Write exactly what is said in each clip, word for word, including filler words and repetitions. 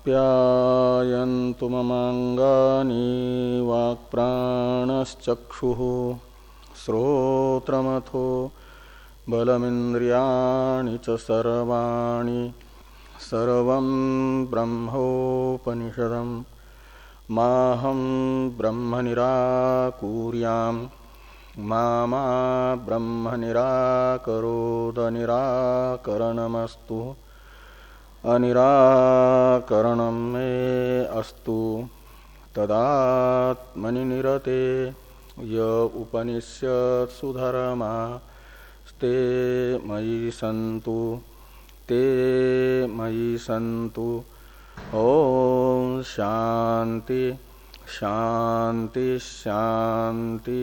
आप्यायन्तु ममाङ्गानि वाक्प्राणश्चक्षुः श्रोत्रमथो बलमिन्द्रियाणि च सर्वाणि सर्वं ब्रह्मोपनिषदम् माहं ब्रह्म निराकुर्यां मा मा ब्रह्म निराकरोद निराकरणमस्तु अनिराकरणं मे अस्तु तदात्मनि निरते य उपनिषत्सु धर्मास्ते मयि सन्तु ते मयि सन्तु। ओम शांति शांति शांति।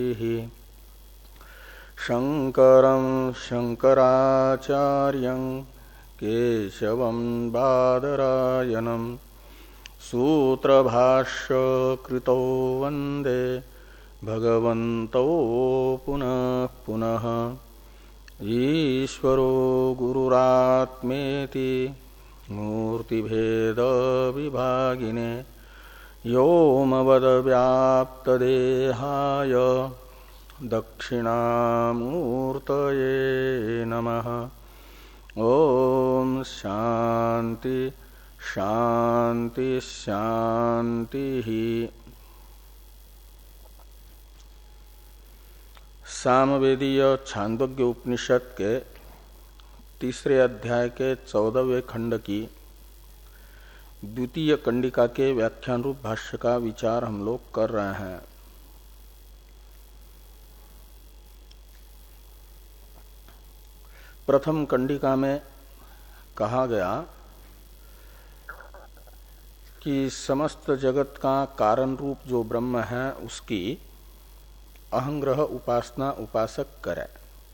शंकरं शंकराचार्यं केशवं बादरायणं सूत्रभाष्य कृतो वंदे भगवन्तौ पुनः पुनः। ईश्वरो गुरुरात्मेति मूर्तिभेद विभागिने व्योमवद्व्याप्तदेहाय दक्षिणामूर्तये नमः। ओम शांति शांति शांति। सामवेदीय छांदोग्य उपनिषद के तीसरे अध्याय के चौदहवें खंड की द्वितीय कंडिका के व्याख्यान रूप भाष्य का विचार हम लोग कर रहे हैं। प्रथम कंडिका में कहा गया कि समस्त जगत का कारण रूप जो ब्रह्म है उसकी अहंग्रह उपासना उपासक करे।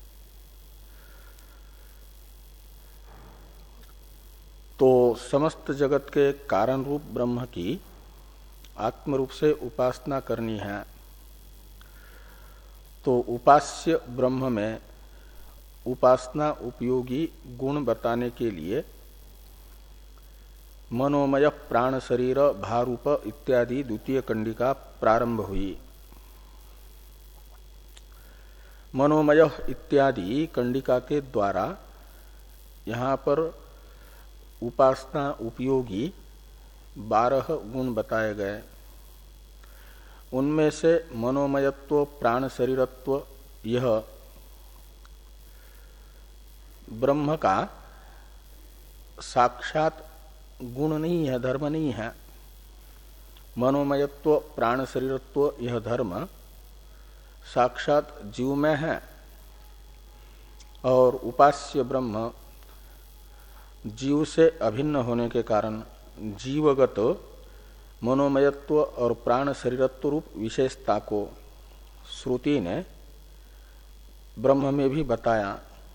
तो समस्त जगत के कारण रूप ब्रह्म की आत्म रूप से उपासना करनी है। तो उपास्य ब्रह्म में उपासना उपयोगी गुण बताने के लिए मनोमय प्राण शरीर भारूप इत्यादि द्वितीय कंडिका प्रारंभ हुई। मनोमय इत्यादि कंडिका के द्वारा यहाँ पर उपासना उपयोगी बारह गुण बताए गए। उनमें से मनोमयत्व प्राण शरीरत्व यह ब्रह्म का साक्षात गुण नहीं है, धर्म नहीं है। मनोमयत्व प्राण शरीरत्व यह धर्म साक्षात जीव में है और उपास्य ब्रह्म जीव से अभिन्न होने के कारण जीवगत मनोमयत्व और प्राण शरीरत्व रूप विशेषता को श्रुति ने ब्रह्म में भी बताया।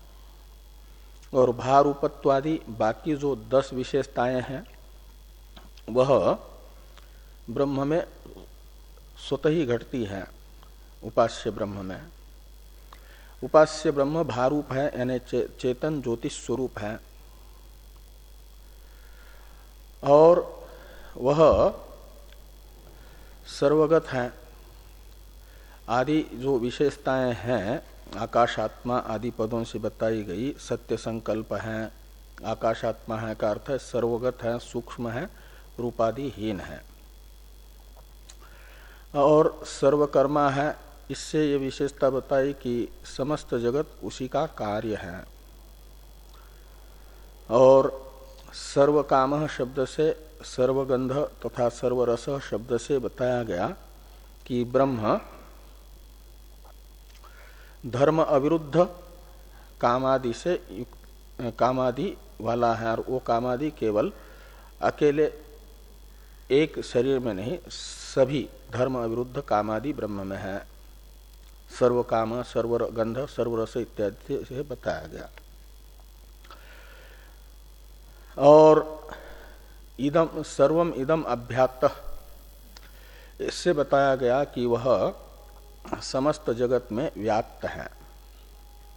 और भारूपत्वादि बाकी जो दस विशेषताएं हैं वह ब्रह्म में स्वतः ही घटती है। उपास्य ब्रह्म में उपास्य ब्रह्म भारूप है, यानी चे, चेतन ज्योतिष स्वरूप है और वह सर्वगत है। आदि जो विशेषताएं हैं आकाशात्मा आदि पदों से बताई गई, सत्य संकल्प है, आकाशात्मा है का अर्थ है सर्वगत है, सूक्ष्म है, रूपादिहीन है और सर्वकर्मा है। इससे ये विशेषता बताई कि समस्त जगत उसी का कार्य है। और सर्वकाम शब्द से सर्वगंध तथा सर्वरस शब्द से बताया गया कि ब्रह्म धर्म अविरुद्ध कामादि से कामादि वाला है और वो कामादि केवल अकेले एक शरीर में नहीं, सभी धर्म अविरुद्ध कामादि ब्रह्म में है। सर्वकाम सर्वगंध सर्वरस इत्यादि से बताया गया। और इदम सर्वम इदम अभ्यात्तः, इससे बताया गया कि वह समस्त जगत में व्याप्त है,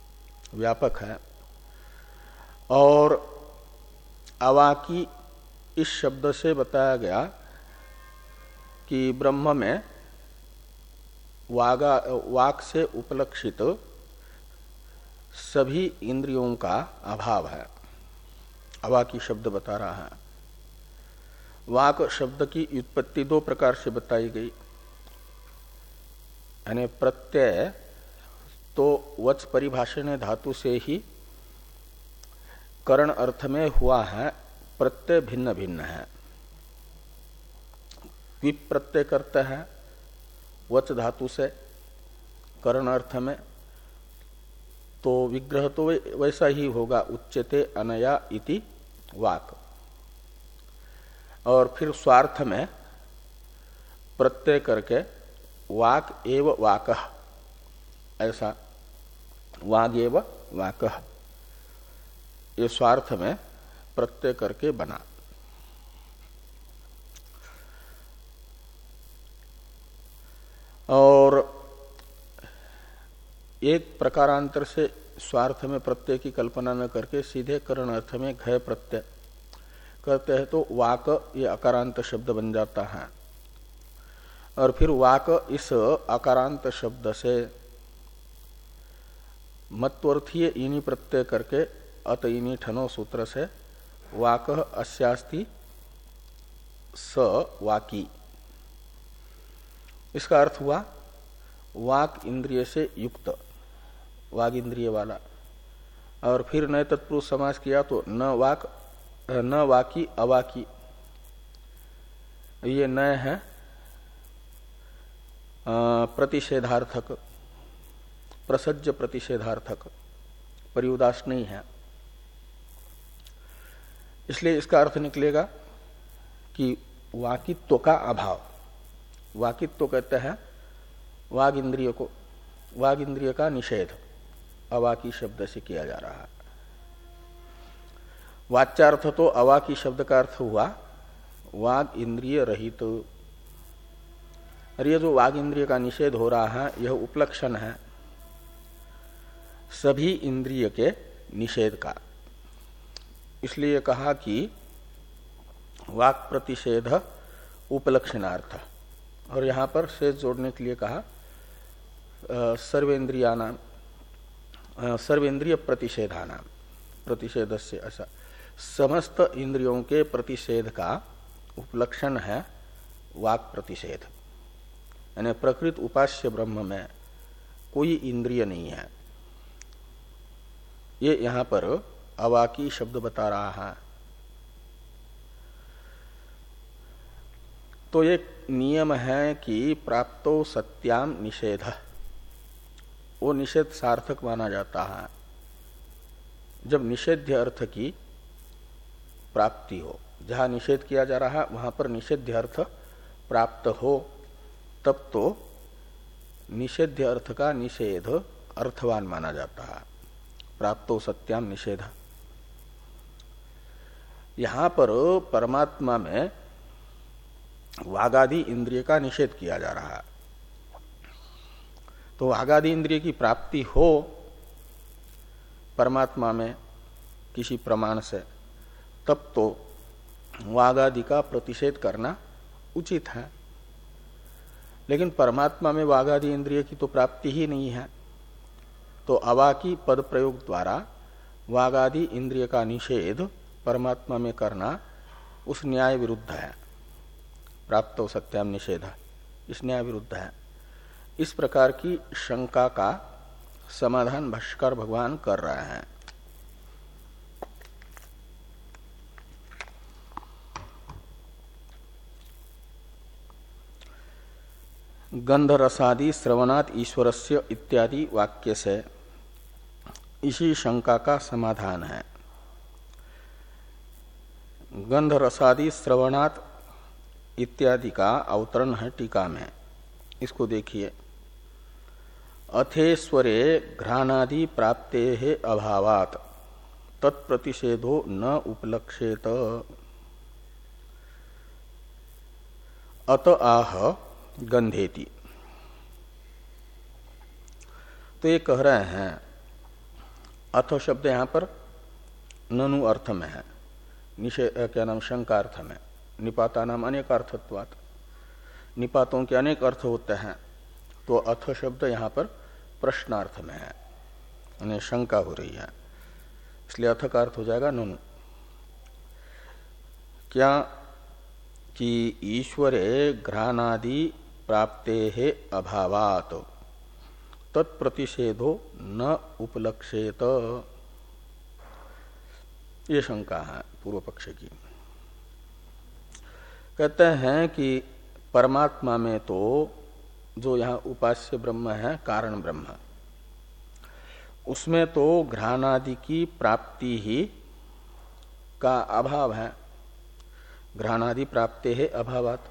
व्यापक है। और अवाकी इस शब्द से बताया गया कि ब्रह्म में वागा वाक से उपलक्षित सभी इंद्रियों का अभाव है। अवाकी शब्द बता रहा है। वाक शब्द की उत्पत्ति दो प्रकार से बताई गई, यानी प्रत्यय तो वच परिभाषण धातु से ही करण अर्थ में हुआ है, प्रत्यय भिन्न भिन्न है। विप प्रत्यय करते हैं वच धातु से करण अर्थ में, तो विग्रह तो वैसा ही होगा, उच्यते अनया इति वाक। और फिर स्वार्थ में प्रत्यय करके वाक एव वाकः, ऐसा वाग एव वाकः, ये स्वार्थ में प्रत्यय करके बना। और एक प्रकारांतर से स्वार्थ में प्रत्यय की कल्पना न करके सीधे करण अर्थ में घय प्रत्यय करते हैं तो वाक ये अकारांत शब्द बन जाता है। और फिर वाक इस अकारांत शब्द से मत्वर्थीय इनी प्रत्यय करके अत इनी ठनो सूत्र से वाक अस्यास्ति स वाकी, इसका अर्थ हुआ वाक इंद्रिय से युक्त, वाग इंद्रिय वाला। और फिर नए तत्पुरुष समास किया तो न वाक न वाकी अवाकी, ये नए है प्रतिषेधार्थक, प्रसज्ज प्रतिषेधार्थक, परिउदास नहीं है। इसलिए इसका अर्थ निकलेगा कि वाकित्व का अभाव। वाकित्व कहते हैं वाग इंद्रिय को, वाग इंद्रिय का निषेध अवाकी शब्द से किया जा रहा है। वाच्यार्थ तो अवाकी शब्द का अर्थ हुआ वाग इंद्रिय रहित। और ये जो वाग इंद्रिय का निषेध हो रहा है यह उपलक्षण है सभी इंद्रिय के निषेध का। इसलिए कहा कि वाक प्रतिषेध उपलक्षणार्थ, और यहां पर शेष जोड़ने के लिए कहा सर्वेन्द्रिया नाम, सर्वेन्द्रिय प्रतिषेधा नाम, प्रतिषेध से ऐसा समस्त इंद्रियों के प्रतिषेध का उपलक्षण है वाक प्रतिषेध। यानी प्रकृत उपास्य ब्रह्म में कोई इंद्रिय नहीं है, ये यहां पर अवाकी शब्द बता रहा है। तो एक नियम है कि प्राप्तो सत्याम निषेध, वो निषेध सार्थक माना जाता है जब निषेध्य अर्थ की प्राप्ति हो। जहां निषेध किया जा रहा है वहां पर निषेध्य अर्थ प्राप्त हो, तब तो निषेध्य अर्थ का निषेध अर्थवान माना जाता है। प्राप्तो सत्याम निषेध। यहां पर परमात्मा में वागादि इंद्रिय का निषेध किया जा रहा है, तो वागादि इंद्रिय की प्राप्ति हो परमात्मा में किसी प्रमाण से, तब तो वागादि का प्रतिषेध करना उचित है। लेकिन परमात्मा में वागादि इंद्रिय की तो प्राप्ति ही नहीं है, तो अवाकी पद प्रयोग द्वारा वागादि इंद्रिय का निषेध परमात्मा में करना उस न्याय विरुद्ध है। प्राप्तो सत्याम निषेध इस न्याय विरुद्ध है। इस प्रकार की शंका का समाधान भाष्यकार भगवान कर रहे हैं। गंध रसादि श्रवणात् ईश्वरस्य इत्यादि वाक्य से इसी शंका का समाधान है। गंध रसादि श्रवणात् इत्यादि का अवतरण है टीका में, इसको देखिए। अथेश्वरे घ्राणादि प्राप्ते अभावात् तत्प्रतिषेधो न उपलक्षेत। अत आह गंधेति। तो ये कह रहे हैं, अथ शब्द यहां पर ननु अर्थ में है, निषेध क्या नाम शंकार्थ में। निपाता नाम अनेक अर्थत्वात्, निपातों के अनेक अर्थ होते हैं, तो अथ शब्द यहाँ पर प्रश्नार्थ में है, यानी शंका हो रही है, इसलिए अथ का अर्थ हो जाएगा ननु। क्या कि ईश्वरे घ्राणादि प्राप्ते है अभावात तत्प्रतिषेधो न उपलक्षेत, ये शंका है पूर्व पक्ष की। कहते हैं कि परमात्मा में तो जो यहाँ उपास्य ब्रह्म है, कारण ब्रह्म, उसमें तो घ्राणादि की प्राप्ति ही का अभाव है। घ्राणादि प्राप्ते है अभावात,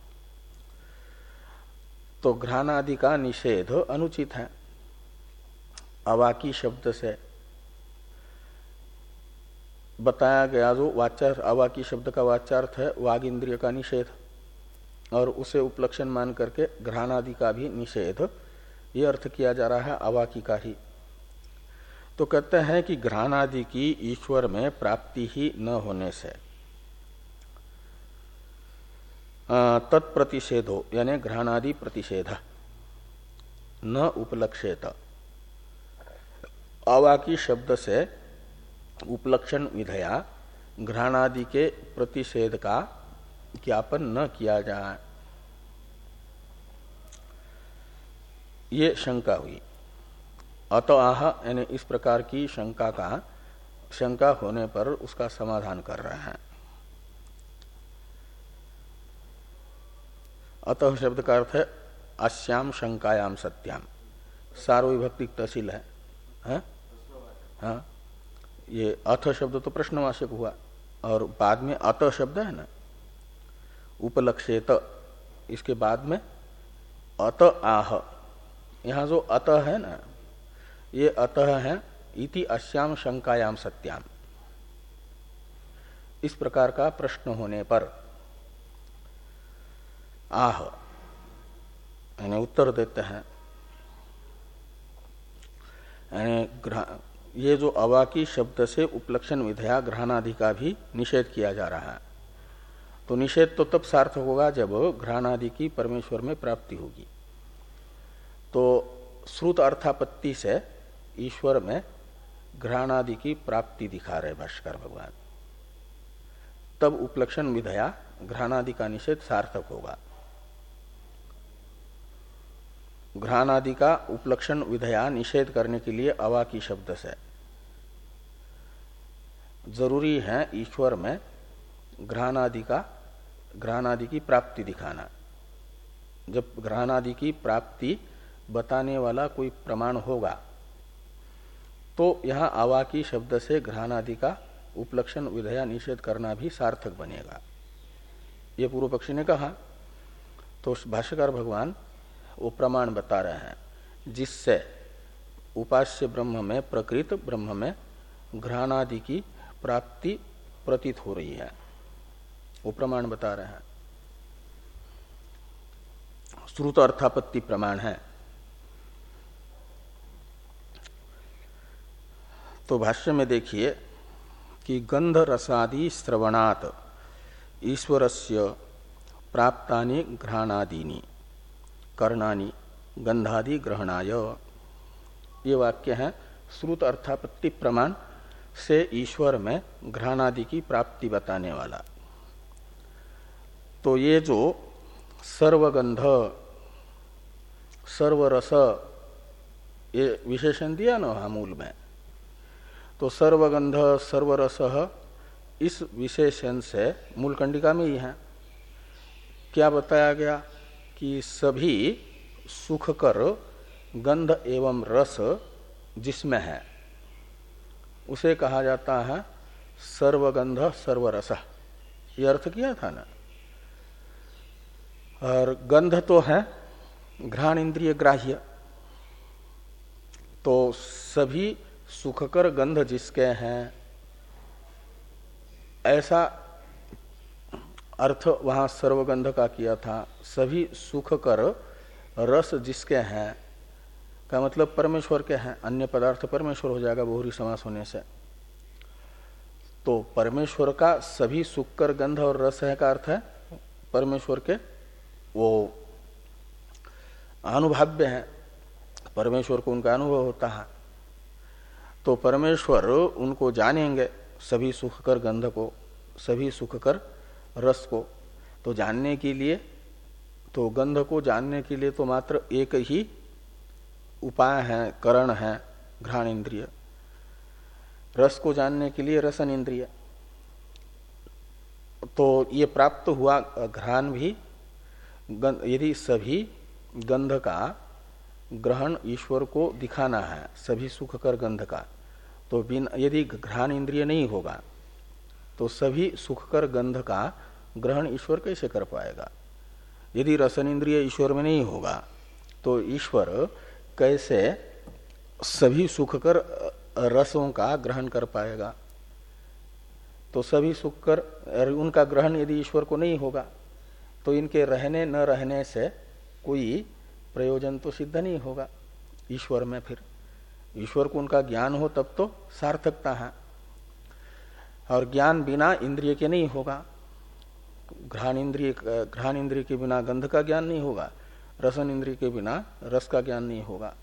तो घ्राणादि का निषेध अनुचित है। अवाकी शब्द से बताया गया जो वाचार्थ, अवाकी शब्द का वाचार्थ है वाग इंद्रिय का निषेध, और उसे उपलक्षण मान करके घ्राणादि का भी निषेध, ये अर्थ किया जा रहा है अवाकी का ही। तो कहते हैं कि घ्राणादि की ईश्वर में प्राप्ति ही न होने से तत्प्रतिषेधो, यानी घ्राणादि प्रतिषेध न उपलक्षेत, अवाकी शब्द से उपलक्षण विधया घ्राणादि के प्रतिषेध का ज्ञापन न किया जाए, ये शंका हुई। अतः यानी इस प्रकार की शंका का शंका होने पर उसका समाधान कर रहे हैं। अतः शब्द का अर्थ है अस्याम शंकायाम सत्याम, सार्वविभक्ति तहसील है, है? हाँ, ये अथ शब्द तो प्रश्नवाचक हुआ, और बाद में अत शब्द है ना उपलक्षेत, इसके बाद में अत आह, यहाँ जो अत है ना, ये अतः है इति अस्याम शंकायाम सत्याम। इस प्रकार का प्रश्न होने पर आह यानी उत्तर देते हैं, यानी ये जो अवाकी शब्द से उपलक्षण विधया घ्राणादि का भी निषेध किया जा रहा है, तो निषेध तो तब सार्थक होगा जब घ्राणादि की परमेश्वर में प्राप्ति होगी। तो श्रुत अर्थापत्ति से ईश्वर में घ्राणादि की प्राप्ति दिखा रहे भाष्कर भगवान, तब उपलक्षण विधया घ्राणादि का निषेध सार्थक होगा। घ्राणादि का उपलक्षण विधया निषेध करने के लिए अवाकी शब्द से जरूरी है ईश्वर में घ्राणादि का घ्राणादि की प्राप्ति दिखाना। जब घ्राणादि की प्राप्ति बताने वाला कोई प्रमाण होगा तो यहाँ अवाकी शब्द से घ्राणादि का उपलक्षण विधया निषेध करना भी सार्थक बनेगा, ये पूर्व पक्षी ने कहा। तो भाष्यकार भगवान वो प्रमाण बता रहे हैं जिससे उपास्य ब्रह्म में, प्रकृत ब्रह्म में घ्राणादि की प्राप्ति प्रतीत हो रही है, वो प्रमाण बता रहे हैं। श्रुत अर्थापत्ति प्रमाण है। तो भाष्य में देखिए कि गंध रसादि श्रवणात् ईश्वरस्य प्राप्तानि घ्राणादीनि कर्णानि गंधादि ग्रहणाय, ये वाक्य है श्रुत अर्थापत्ति प्रमाण से ईश्वर में घ्राणादि की प्राप्ति बताने वाला। तो ये जो सर्वगंध सर्वरस ये विशेषण दिया ना वहाँ मूल में, तो सर्वगंध सर्वरस इस विशेषण से मूल कंडिका में ही है। क्या बताया गया कि सभी सुखकर गंध एवं रस जिसमें है उसे कहा जाता है सर्वगंध सर्वरस, ये अर्थ किया था ना। और गंध तो है घ्राण इंद्रिय ग्राह्य, तो सभी सुखकर गंध जिसके हैं ऐसा अर्थ वहां सर्वगंध का किया था। सभी सुखकर रस जिसके हैं का मतलब परमेश्वर के हैं, अन्य पदार्थ परमेश्वर हो जाएगा बहुरी समास होने से। तो परमेश्वर का सभी सुख गंध और रस है का अर्थ है परमेश्वर के वो अनुभव्य है, परमेश्वर को उनका अनुभव होता है। तो परमेश्वर उनको जानेंगे, सभी सुखकर गंध को, सभी सुखकर रस को। तो जानने के लिए, तो गंध को जानने के लिए तो मात्र एक ही उपाय है, करण है, घ्राण इंद्रिय। रस को जानने के लिए रसन इंद्रिय। तो ये प्राप्त हुआ घ्राण भी, यदि सभी गंध का ग्रहण ईश्वर को दिखाना है, सभी सुखकर गंध का, तो बिन यदि घ्राण इंद्रिय नहीं होगा तो सभी सुखकर गंध का ग्रहण ईश्वर कैसे कर पाएगा। यदि रसन इंद्रिय ईश्वर में नहीं होगा तो ईश्वर कैसे सभी सुखकर रसों का ग्रहण कर पाएगा। तो सभी सुखकर उनका ग्रहण यदि ईश्वर को नहीं होगा तो इनके रहने न रहने से कोई प्रयोजन तो सिद्ध नहीं होगा ईश्वर में। फिर ईश्वर को उनका ज्ञान हो तब तो सार्थकता है, और ज्ञान बिना इंद्रिय के नहीं होगा। घ्राण इंद्रिय घ्राण इंद्रिय के बिना गंध का ज्ञान नहीं होगा, रसन इंद्रिय के बिना रस का ज्ञान नहीं होगा।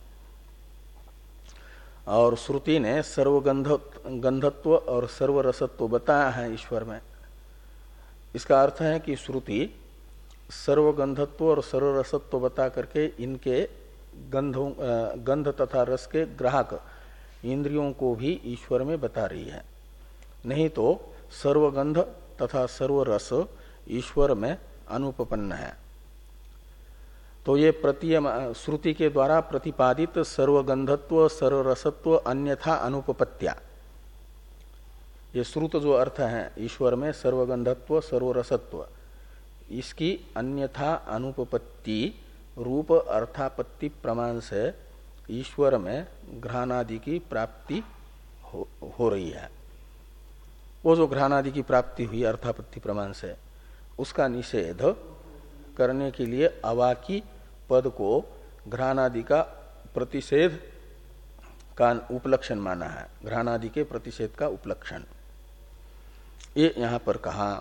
और श्रुति ने सर्वगंध गंधत्व और सर्वरसत्व बताया है ईश्वर में। इसका अर्थ है कि श्रुति सर्वगंधत्व और सर्वरसत्व बता करके इनके गंधों गंध तथा रस के ग्राहक इंद्रियों को भी ईश्वर में बता रही है। नहीं तो सर्वगंध तथा सर्वरस ईश्वर में अनुपपन्न है। तो ये प्रतीय श्रुति के द्वारा प्रतिपादित सर्वगंधत्व सर्वरसत्व अन्यथा अनुपपत्या, ये श्रुत जो अर्थ है ईश्वर में सर्वगंधत्व सर्वरसत्व, इसकी अन्यथा अनुपपत्ति रूप अर्थापत्ति प्रमाण से ईश्वर में घ्राणादि की प्राप्ति हो, हो रही है। वो जो घ्राणादि की प्राप्ति हुई अर्थापत्ति प्रमाण से, उसका निषेध करने के लिए अवाकी पद को घ्राणादि का प्रतिषेध का उपलक्षण माना है, घ्राणादि के प्रतिषेध का उपलक्षण। ये यहां पर कहा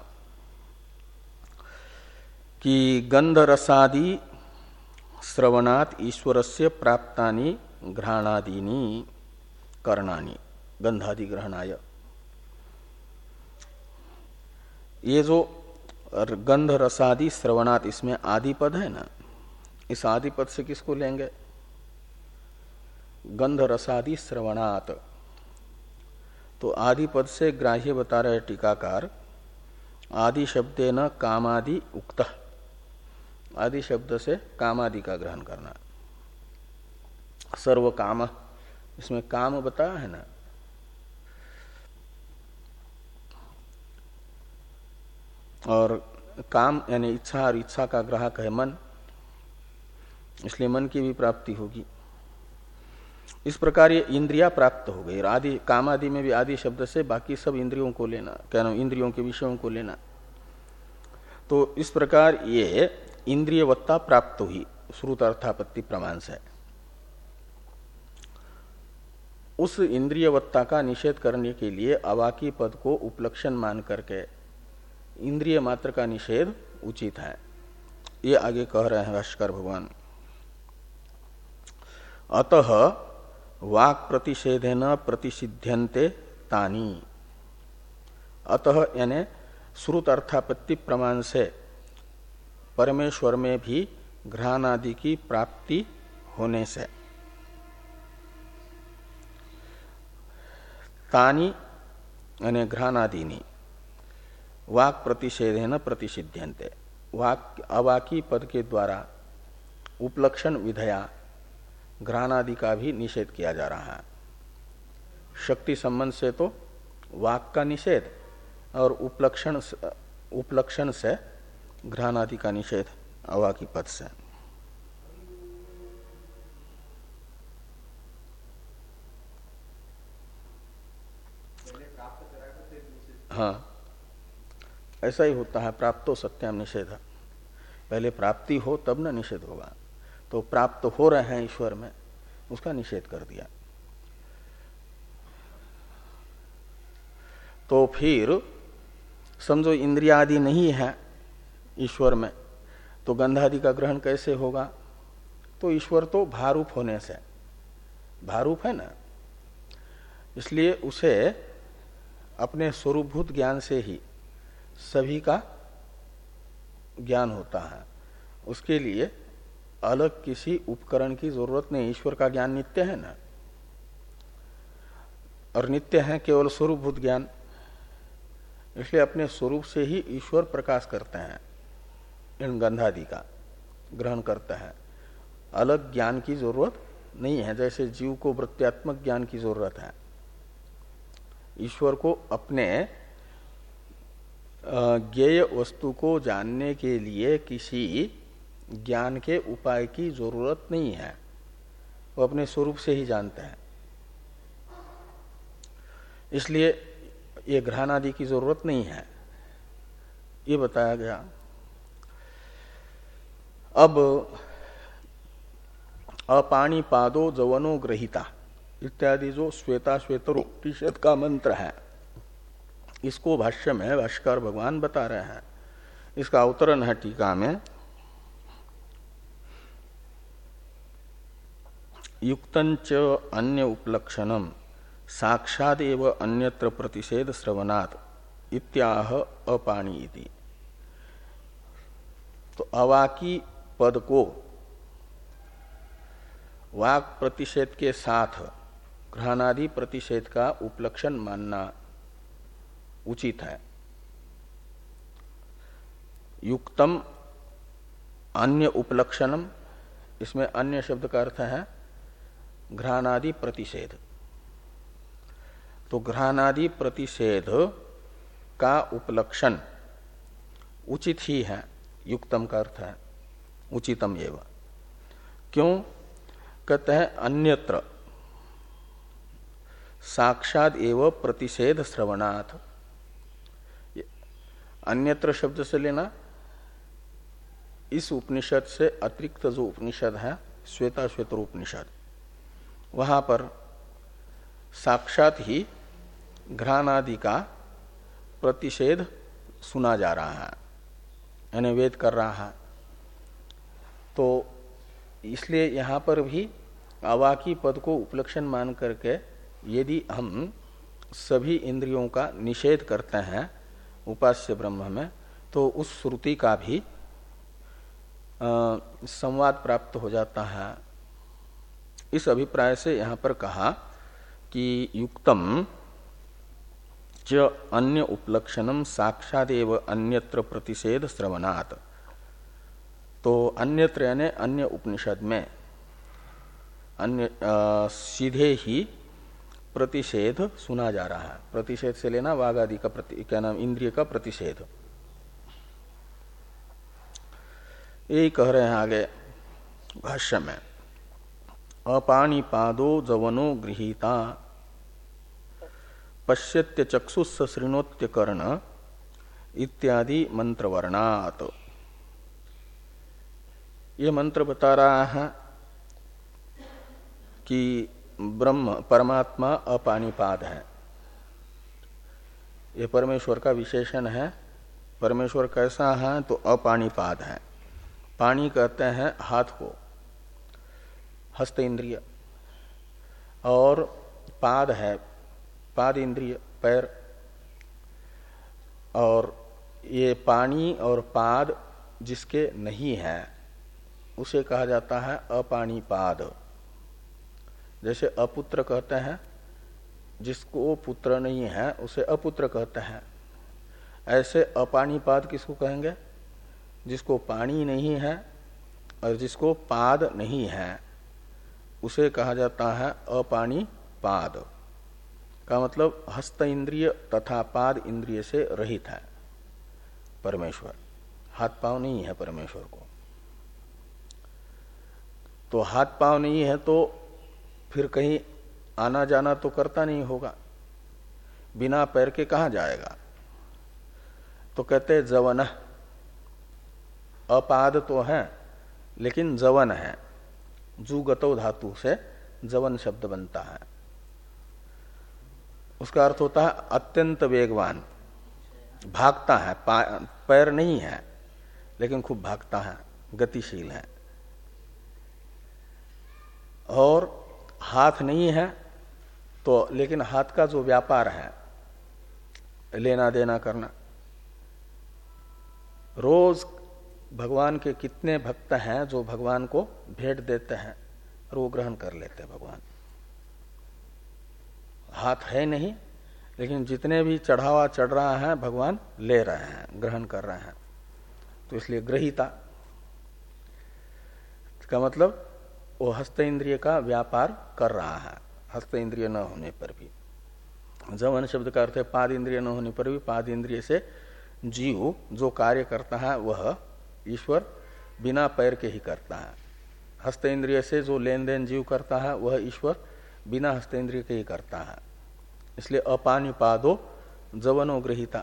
कि गंध रसादि श्रवणात् ईश्वरस्य प्राप्तानि घ्राणादीनि करणानि गंधादि ग्रहणाय। ये जो गंध रसादि श्रवणात्, इसमें आदि पद है ना, इस आदि पद से किसको लेंगे? गंध रसादि श्रवणात्। तो आदि पद से ग्राह्य बता रहे टीकाकार, आदि शब्देन कामादि उक्तः, आदि शब्द से कामादि का ग्रहण करना। सर्व काम, इसमें काम बताया है ना। और काम यानी इच्छा, और इच्छा का ग्राहक है मन, इसलिए मन की भी प्राप्ति होगी। इस प्रकार ये इंद्रिया प्राप्त हो गई। आदि काम आदि में भी आदि शब्द से बाकी सब इंद्रियों को लेना, क्या नाम, इंद्रियों के विषयों को लेना। तो इस प्रकार ये इंद्रियवत्ता प्राप्त हुई श्रुत अर्थापत्ति प्रमाण से। उस इंद्रियवत्ता का निषेध करने के लिए अवाकी पद को उपलक्षण मान करके इंद्रिय मात्र का निषेध उचित है। ये आगे कह रहे हैं भाष्कर भगवान। अतः वाक् प्रतिषेधेन प्रतिषिध्यन्ते तानि। अतः यानी श्रुत अर्थापत्ति प्रमाण से परमेश्वर में भी घ्राण आदि की प्राप्ति होने से तानि यानी घ्राण आदिनी वाक् प्रतिषेधेन प्रतिषिध्यन्ते, वाक् अवाकी पद के द्वारा उपलक्षण विधया घ्राण आदि का भी निषेध किया जा रहा है। शक्ति संबंध से तो वाक् का निषेध और उपलक्षण उपलक्षण से घ्राण आदि का निषेध अवाकी पद से। हाँ, ऐसा ही होता है। प्राप्तो सत्याम निषेध, पहले प्राप्ति हो तब न निषेध होगा। तो प्राप्त हो रहे हैं ईश्वर में, उसका निषेध कर दिया। तो फिर समझो इंद्रिया आदि नहीं है ईश्वर में, तो गंधादि का ग्रहण कैसे होगा? तो ईश्वर तो भारूप होने से, भारूप है ना, इसलिए उसे अपने स्वरूपभूत ज्ञान से ही सभी का ज्ञान होता है। उसके लिए अलग किसी उपकरण की जरूरत नहीं। ईश्वर का ज्ञान नित्य है ना, और नित्य है केवल स्वरूपभूत ज्ञान, इसलिए अपने स्वरूप से ही ईश्वर प्रकाश करते हैं, इन गंधादि का ग्रहण करता है। अलग ज्ञान की जरूरत नहीं है, जैसे जीव को वृत्त्यात्मक ज्ञान की जरूरत है। ईश्वर को अपने ज्ञेय वस्तु को जानने के लिए किसी ज्ञान के उपाय की जरूरत नहीं है, वो अपने स्वरूप से ही जानते हैं। इसलिए ये ग्रहण आदि की जरूरत नहीं है, ये बताया गया। अब अपाणिपादो जवनो ग्रहीता इत्यादि जो श्वेता श्वेतरोपनिषद का मंत्र है, इसको भाष्य में भाष्यकार भगवान बता रहे हैं। इसका अवतरण है टीका में, युक्तंच अन्य उपलक्षणम साक्षाद एव अन्यत्र प्रतिषेध श्रवणात् इत्याह अपाणी इति। तो अवाकी पद को वाक प्रतिषेध के साथ ग्रहणादि प्रतिषेध का उपलक्षण मानना उचित है। युक्तम अन्य उपलक्षणम, इसमें अन्य शब्द का अर्थ है घ्राणादि प्रतिषेध। तो घ्राणादि प्रतिषेध का उपलक्षण उचित ही है, युक्तम का अर्थ है उचितम एवं। क्यों कहते हैं? अन्यत्र साक्षात एवं प्रतिषेध श्रवणात्। अन्यत्र शब्द से लेना इस उपनिषद से अतिरिक्त जो उपनिषद है श्वेता श्वेतरोपनिषद, वहां पर साक्षात ही घ्राणादि का प्रतिषेध सुना जा रहा है, यानी वेद कर रहा है। तो इसलिए यहां पर भी अवाकी पद को उपलक्षण मान करके यदि हम सभी इंद्रियों का निषेध करते हैं उपास्य ब्रह्म में, तो उस श्रुति का भी आ, संवाद प्राप्त हो जाता है। इस अभिप्राय से यहां पर कहा कि युक्तम च अन्य उपलक्षणम साक्षादेव अन्यत्र प्रतिषेध श्रवणात्। तो अन्यत्र यानी अन्य उपनिषद में अन्य आ, सीधे ही प्रतिषेध सुना जा रहा है। प्रतिषेध से लेना वाग आदि का प्रति, क्या नाम, इंद्रिय का प्रतिषेध। यही कह रहे हैं आगे भाष्य में, अपाणिपादो जवनो गृहीता पश्यत्य चक्षुष श्रृणोत्य कर्ण इत्यादि मंत्र वर्णात। ये मंत्र बता रहा है कि ब्रह्म परमात्मा अपाणिपाद है। ये परमेश्वर का विशेषण है। परमेश्वर कैसा है? तो अपाणिपाद है। पाणी कहते हैं हाथ को, हस्त इंद्रिय, और पाद है पाद इंद्रिय, पैर। और ये पानी और पाद जिसके नहीं है उसे कहा जाता है अपाणिपाद। जैसे अपुत्र कहते हैं, जिसको पुत्र नहीं है उसे अपुत्र कहते हैं। ऐसे अपाणिपाद किसको कहेंगे? जिसको पानी नहीं है और जिसको पाद नहीं है उसे कहा जाता है अपाणिपाद। का मतलब हस्त इंद्रिय तथा पाद इंद्रिय से रहित है परमेश्वर। हाथ पांव नहीं है परमेश्वर को। तो हाथ पांव नहीं है तो फिर कहीं आना जाना तो करता नहीं होगा, बिना पैर के कहां जाएगा? तो कहते जवन, अपाद तो है लेकिन जवन है। जुगतो धातु से जवन शब्द बनता है। उसका अर्थ होता है अत्यंत वेगवान, भागता है, पैर नहीं है लेकिन खूब भागता है, गतिशील है। और हाथ नहीं है तो, लेकिन हाथ का जो व्यापार है, लेना देना करना। रोज भगवान के कितने भक्त हैं जो भगवान को भेंट देते हैं और वो ग्रहण कर लेते हैं भगवान। हाथ है नहीं लेकिन जितने भी चढ़ावा चढ़ रहा है भगवान ले रहे हैं, ग्रहण कर रहे हैं। तो इसलिए ग्रहीता का मतलब वो हस्त इंद्रिय का व्यापार कर रहा है, हस्त इंद्रिय न होने पर भी। जवन शब्द का अर्थ है पाद इंद्रिय न होने पर भी पाद इंद्रिय से जीव जो कार्य करता है वह ईश्वर बिना पैर के ही करता है। हस्त इंद्रिय से जो लेन देन जीव करता है वह ईश्वर बिना हस्त इंद्रिय के ही करता है। इसलिए अपानिपादो जवनो गृहीता।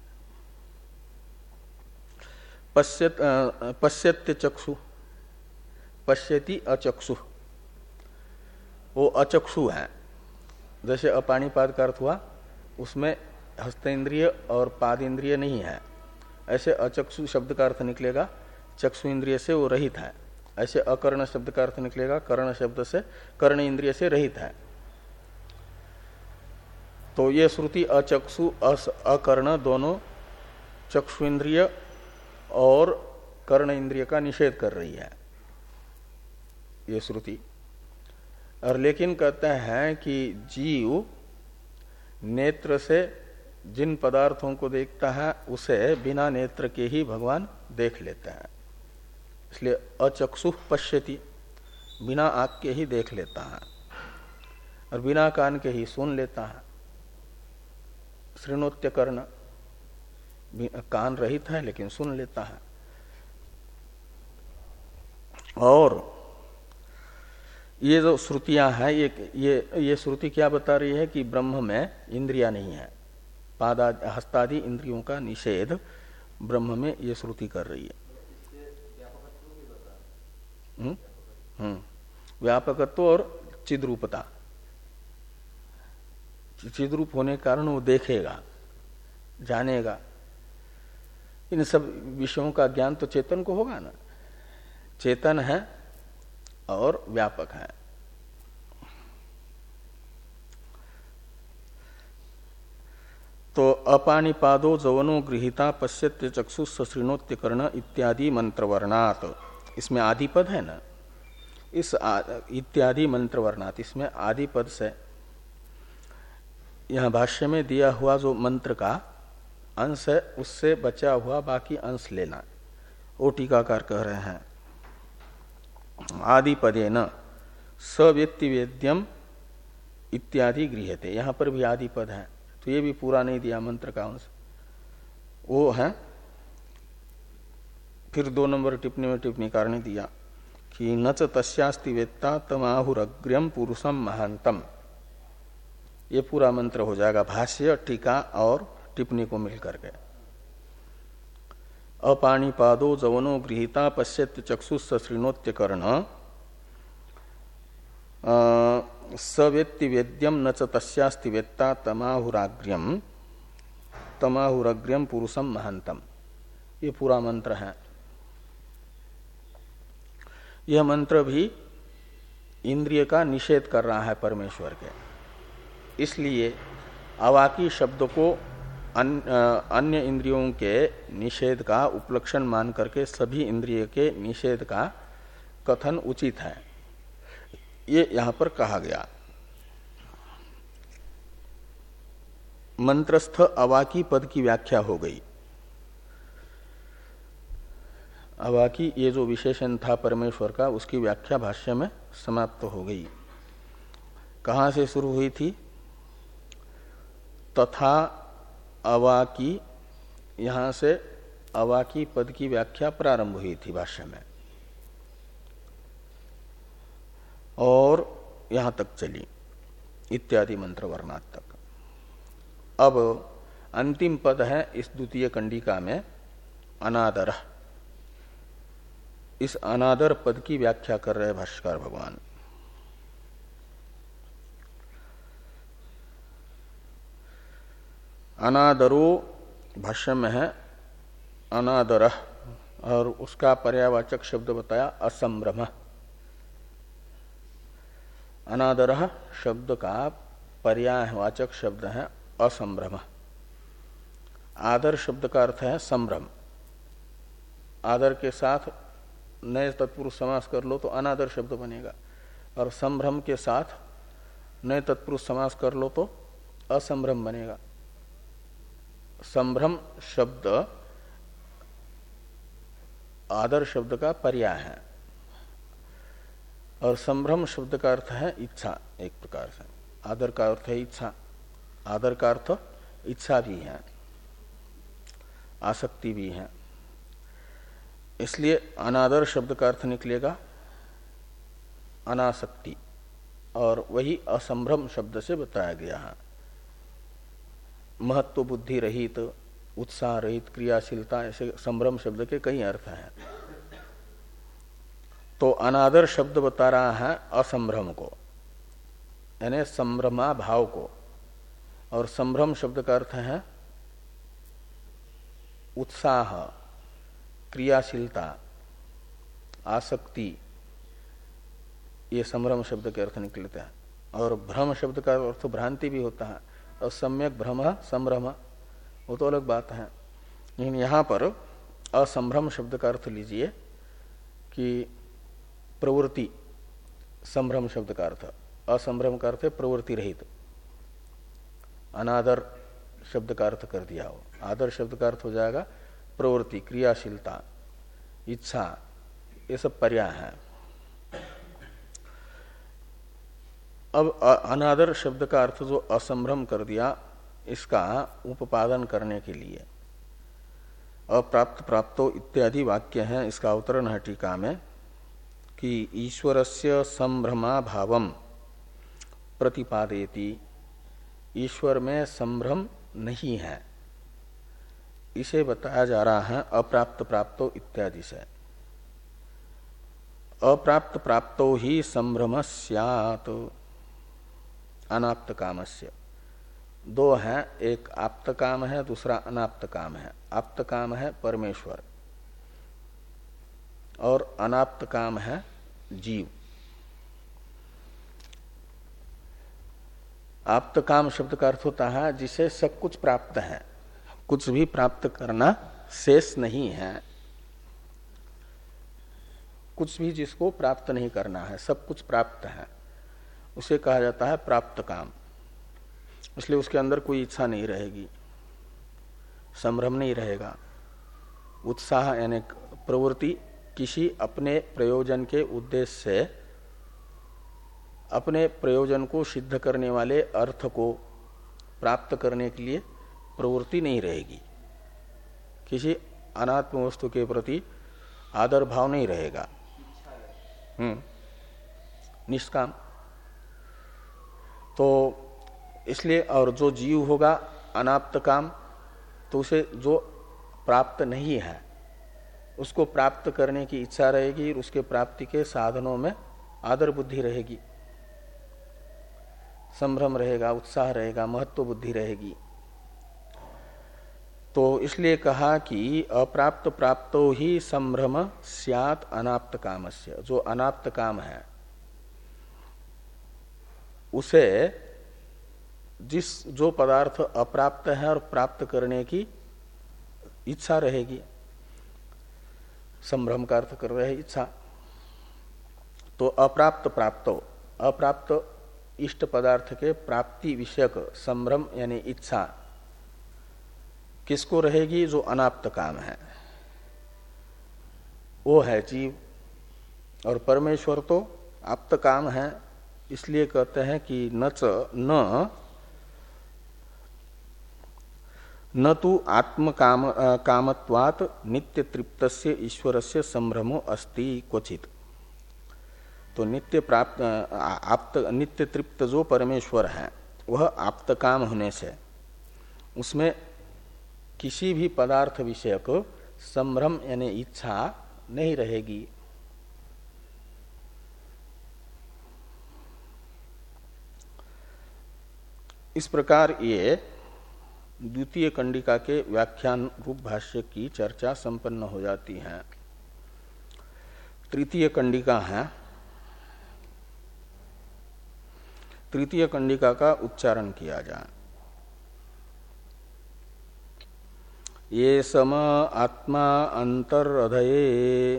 पश्यत पश्यत्य चक्षु, पश्यति अचक्षु, वो अचक्षु है। जैसे अपानिपाद का अर्थ हुआ उसमें हस्त इंद्रिय और पाद इंद्रिय नहीं है, ऐसे अचक्षु शब्द का अर्थ निकलेगा चक्षु इंद्रिय से वो रहित है। ऐसे अकर्ण शब्द का अर्थ निकलेगा कर्ण शब्द से कर्ण इंद्रिय से रहित है। तो ये श्रुति अचक्षु अकर्ण दोनों चक्षु इंद्रिय और कर्ण इंद्रिय का निषेध कर रही है ये श्रुति। और लेकिन कहते हैं कि जीव नेत्र से जिन पदार्थों को देखता है उसे बिना नेत्र के ही भगवान देख लेते हैं। इसलिए अचक्षु पश्यति, बिना आँख के ही देख लेता है और बिना कान के ही सुन लेता है। श्रृणोत्य कर्ण, कान रहित है लेकिन सुन लेता है। और ये जो श्रुतियां हैं ये ये ये श्रुति क्या बता रही है कि ब्रह्म में इंद्रिया नहीं है। पादा हस्तादि इंद्रियों का निषेध ब्रह्म में ये श्रुति कर रही है। हम्म हम्म व्यापकत्व और चिद्रूपता, चिद्रूप होने के कारण वो देखेगा, जानेगा। इन सब विषयों का ज्ञान तो चेतन को होगा ना। चेतन है और व्यापक है। तो अपानिपादो जवनो गृहीता पश्यत्य चक्षु सश्रीणोत्य कर्ण इत्यादि मंत्रवर्णात, इसमें आदिपद है ना, इस इत्यादि मंत्रवर्णात, इसमें आदिपद से यह भाष्य में दिया हुआ जो मंत्र का अंश है उससे बचा हुआ बाकी अंश लेना, वो टीकाकार कह रहे हैं। आदिपदेन सव्यक्ति वेद्यम इत्यादि गृह्यते, यहां पर भी आदिपद है तो ये भी पूरा नहीं दिया मंत्र का अंश, वो है। फिर दो नंबर टिप्पणी में टिप्पणीकार ने दिया कि न च तस्यास्ति वेत्ता तमाहुरग्र्यम पुरुषम महांतम, ये पूरा मंत्र हो जाएगा भाष्य टीका और टिप्पणी को मिलकर के। अपाणिपादो जवनो गृहीता पश्यत्य चक्षुष श्रृणोत्य कर्ण सवेत्ति वेद्यम न च तस्यास्ति वेत्ता तमाहुराग्र्यम तमाहुरग्र्यम पुरुषम महांतम, ये पूरा मंत्र है। यह मंत्र भी इंद्रिय का निषेध कर रहा है परमेश्वर के, इसलिए अवाकी शब्द को अन्य इंद्रियों के निषेध का उपलक्षण मान करके सभी इंद्रिय के निषेध का कथन उचित है, ये यहां पर कहा गया। मंत्रस्थ अवाकी पद की व्याख्या हो गई। अवाकी ये जो विशेषण था परमेश्वर का, उसकी व्याख्या भाष्य में समाप्त हो गई। कहां से शुरू हुई थी? तथा अवाकी, यहां से अवाकी पद की व्याख्या प्रारंभ हुई थी भाष्य में और यहां तक चली इत्यादि मंत्र वर्णात तक। अब अंतिम पद है इस द्वितीय कंडिका में अनादर। इस अनादर पद की व्याख्या कर रहे भाष्यकार भगवान। अनादरो भाष्य में है अनादरः, और उसका पर्यावाचक शब्द बताया असंभ्रम। अनादरः शब्द का पर्यायवाचक शब्द है असंभ्रम। आदर शब्द का अर्थ है संभ्रम। आदर के साथ नए तत्पुरुष समास कर लो तो अनादर शब्द बनेगा, और संभ्रम के साथ नए तत्पुरुष समास कर लो तो असंभ्रम बनेगा। संभ्रम शब्द आदर शब्द का पर्याय है, और संभ्रम शब्द का अर्थ है इच्छा। एक प्रकार से आदर का अर्थ है इच्छा, आदर का अर्थ इच्छा भी है, आसक्ति भी है। इसलिए अनादर शब्द का अर्थ निकलेगा अनासक्ति, और वही असंभ्रम शब्द से बताया गया है। महत्व बुद्धि रहित, उत्साह रहित, क्रियाशीलता, ऐसे संभ्रम शब्द के कई अर्थ हैं। तो अनादर शब्द बता रहा है असंभ्रम को, यानी संभ्रमा भाव को, और संभ्रम शब्द का अर्थ है उत्साह, क्रियाशीलता, आसक्ति, ये संभ्रम शब्द के अर्थ निकलते हैं। और भ्रम शब्द का अर्थ भ्रांति भी होता है, और सम्यक भ्रम संभ्रम वो तो अलग बात है। लेकिन यहाँ पर असंभ्रम शब्द का अर्थ लीजिए कि प्रवृत्ति, संभ्रम शब्द का अर्थ, असंभ्रम का अर्थ है प्रवृत्ति रहित। अनादर शब्द का अर्थ कर दिया हो, आदर शब्द का अर्थ हो जाएगा प्रवृत्ति, क्रियाशीलता, इच्छा, ये सब पर्याय है। अब अनादर शब्द का अर्थ जो असंभ्रम कर दिया, इसका उपादान करने के लिए अप्राप्त प्राप्तो इत्यादि वाक्य हैं। इसका अवतरण है टीका में कि ईश्वरस्य संभ्रमा भावम प्रतिपादेति, ईश्वर में संभ्रम नहीं है, इसे बताया जा रहा है अप्राप्त प्राप्तो इत्यादि से। अप्राप्त प्राप्तो ही संभ्रम स्यात् अनाप्त कामस्य। दो हैं, एक आप्त काम है, दूसरा अनाप्त काम है। आप्त काम है परमेश्वर, और अनाप्त काम है जीव। आप्त काम शब्द का अर्थ होता है जिसे सब कुछ प्राप्त है, कुछ भी प्राप्त करना शेष नहीं है, कुछ भी जिसको प्राप्त नहीं करना है, सब कुछ प्राप्त है, उसे कहा जाता है प्राप्त काम। इसलिए उसके अंदर कोई इच्छा नहीं रहेगी, संभ्रम नहीं रहेगा, उत्साह यानी प्रवृत्ति किसी अपने प्रयोजन के उद्देश्य से अपने प्रयोजन को सिद्ध करने वाले अर्थ को प्राप्त करने के लिए प्रवृत्ति नहीं रहेगी, किसी अनात्म वस्तु के प्रति आदर भाव नहीं रहेगा, हम्म निष्काम। तो इसलिए, और जो जीव होगा अनाप्त काम, तो उसे जो प्राप्त नहीं है उसको प्राप्त करने की इच्छा रहेगी, और उसके प्राप्ति के साधनों में आदर बुद्धि रहेगी, संभ्रम रहेगा, उत्साह रहेगा, महत्व बुद्धि रहेगी। तो इसलिए कहा कि अप्राप्त प्राप्तो ही संभ्रम स्यात् अनाप्त कामस्य। जो अनाप्त काम है उसे जिस जो पदार्थ अप्राप्त है और प्राप्त करने की इच्छा रहेगी, संभ्रम का अर्थ कर रहे हैं इच्छा। तो अप्राप्त प्राप्तो, अप्राप्त इष्ट पदार्थ के प्राप्ति विषयक संभ्रम यानी इच्छा किसको रहेगी? जो अनाप्त काम है, वो है जीव। और परमेश्वर तो आप्त काम है, इसलिए कहते हैं कि न च न न तो आत्म काम कामत्वात् नित्य तृप्तस्य ईश्वरस्य संभ्रमो अस्ति क्वचित। तो नित्य प्राप्त आप्त नित्य तृप्त जो परमेश्वर है वह आप्त काम होने से उसमें किसी भी पदार्थ विषयक संभ्रम यानी इच्छा नहीं रहेगी। इस प्रकार ये द्वितीय कंडिका के व्याख्यान रूप भाष्य की चर्चा संपन्न हो जाती है। तृतीय कंडिका है, तृतीय कंडिका का उच्चारण किया जाए। ये सम आत्मा अंतर्हृदये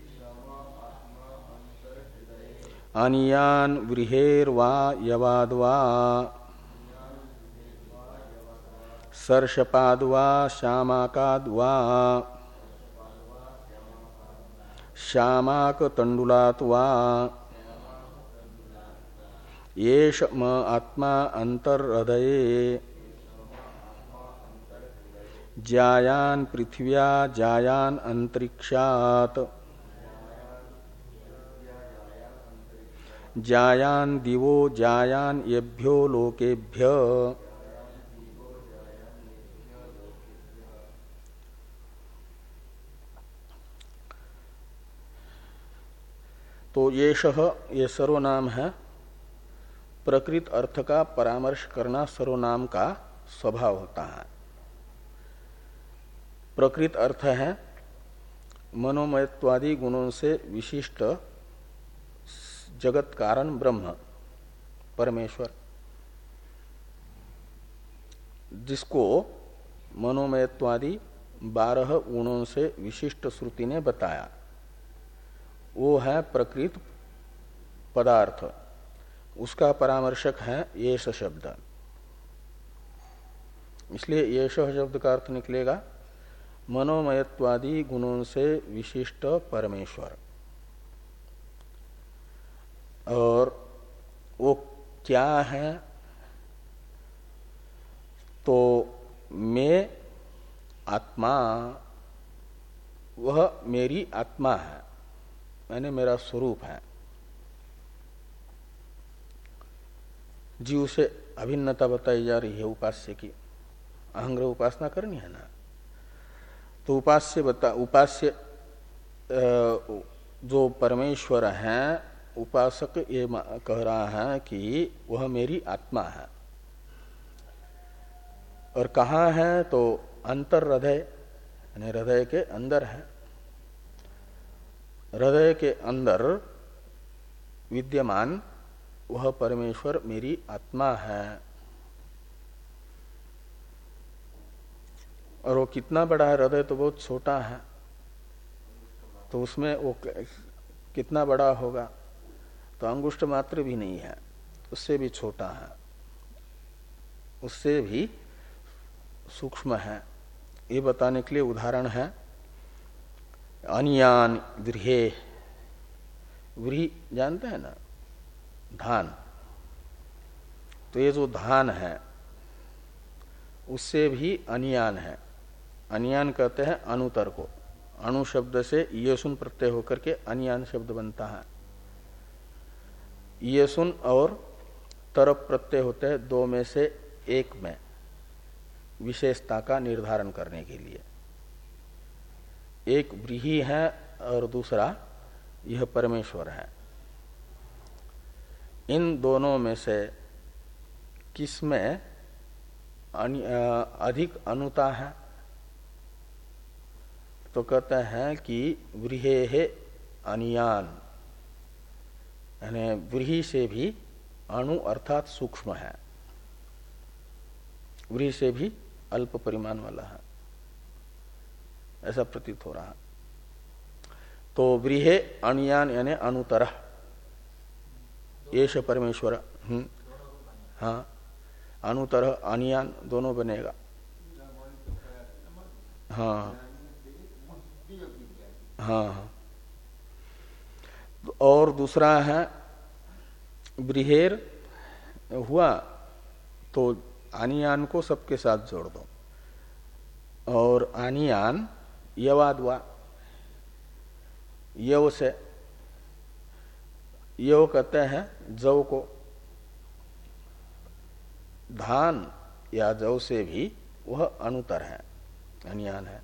अनियान व्रीहेर्वा यवाद्वा सर्षपाद्वा श्यामाकाद्वा श्यामाक तंडुलात्वा येष म आत्मा अंतर्हृदये जायान पृथ्व्या जायान अंतरिक्षात् जायान दिवो जायान येभ्यो लोकेभ्य तो ये शह ये सर्वनाम है। प्रकृत अर्थ का परामर्श करना सर्वनाम का स्वभाव होता है। प्रकृत अर्थ है मनोमयत्वादि गुणों से विशिष्ट जगत कारण ब्रह्म परमेश्वर, जिसको मनोमयत्वादि बारह गुणों से विशिष्ट श्रुति ने बताया, वो है प्रकृत पदार्थ। उसका परामर्शक है येष शब्द। इसलिए येष शब्द का अर्थ निकलेगा मनोमयत्वादि गुणों से विशिष्ट परमेश्वर। और वो क्या है? तो मैं आत्मा, वह मेरी आत्मा है, मैंने मेरा स्वरूप है। जीव से अभिन्नता बताई जा रही है उपास्य की। अहंग्रह उपासना करनी है ना, तो उपास्य बता उपास्य जो परमेश्वर है, उपासक ये कह रहा है कि वह मेरी आत्मा है। और कहाँ है? तो अंतर हृदय, यानी हृदय के अंदर है। हृदय के अंदर विद्यमान वह परमेश्वर मेरी आत्मा है। और वो कितना बड़ा है? हृदय तो बहुत छोटा है, तो उसमें वो कितना बड़ा होगा? तो अंगुष्ठ मात्र भी नहीं है, उससे भी छोटा है, उससे भी सूक्ष्म है। ये बताने के लिए उदाहरण है अनियान व्रीहे। व्रीहि जानते हैं ना, धान। तो ये जो धान है उससे भी अनियान है। अनियान कहते हैं अनुतर को। अणु शब्द से येसुन प्रत्यय होकर के अनियान शब्द बनता है। येसुन और तरप प्रत्यय होते हैं दो में से एक में विशेषता का निर्धारण करने के लिए। एक व्रीहि है और दूसरा यह परमेश्वर है। इन दोनों में से किसमें अधिक अनुता है? तो कहते हैं कि व्रीहे अनियान, यानी व्रीहि से भी अणु अर्थात सूक्ष्म है, व्रीहि से भी अल्प परिमाण वाला है, ऐसा प्रतीत हो रहा है। तो व्रीहे अनियान यानी अनुतरः येष परमेश्वर। हम्म हाँ, अनुतरः अनियान दोनों बनेगा। हाँ हाँ। और दूसरा है व्रीहेर हुआ तो आनियान को सबके साथ जोड़ दो। और आनियान यवाद्वा, यव से, यव कहते हैं जव को। धान या जव से भी वह अनुतर है, अनियान है।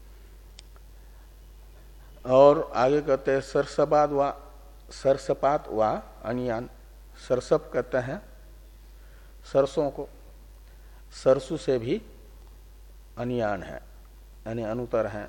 और आगे कहते हैं सरसपात वा, सरसपात वा अनियान। सरसप कहते हैं सरसों को। सरसों से भी अनियान है यानी अनुतर है।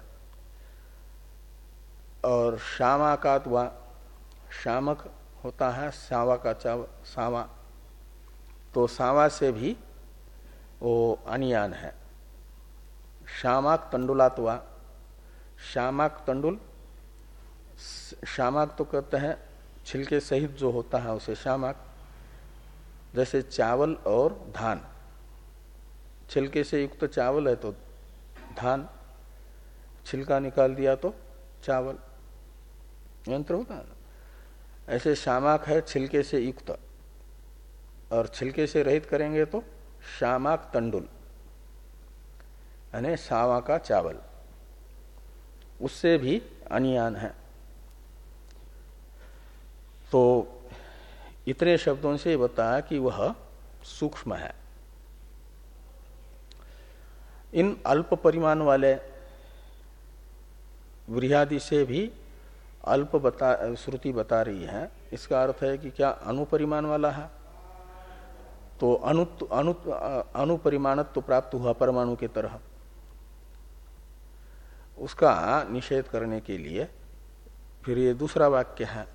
और शामाकात वा, शामक होता है सावा का चाव सावा, तो सावा से भी वो अनियान है। शामाक तंडुलात्वा, शामाक तंडुल, शामाक तो कहते हैं छिलके सहित जो होता है उसे शामाक। जैसे चावल और धान, छिलके से युक्त चावल है तो धान, छिलका निकाल दिया तो चावल, यंत्र होता है ना। ऐसे शामाक है छिलके से युक्त, और छिलके से रहित करेंगे तो शामाक तंडुल यानी सावा का चावल, उससे भी अनियान है। तो इतने शब्दों से बताया कि वह सूक्ष्म है। इन अल्प परिमाण वाले व्रीहादि से भी अल्प बता श्रुति बता रही है। इसका अर्थ है कि क्या अनुपरिमाण वाला है, तो अनु अनु अनुपरिमाणत्व प्राप्त हुआ परमाणु के तरह, उसका निषेध करने के लिए फिर ये दूसरा वाक्य है।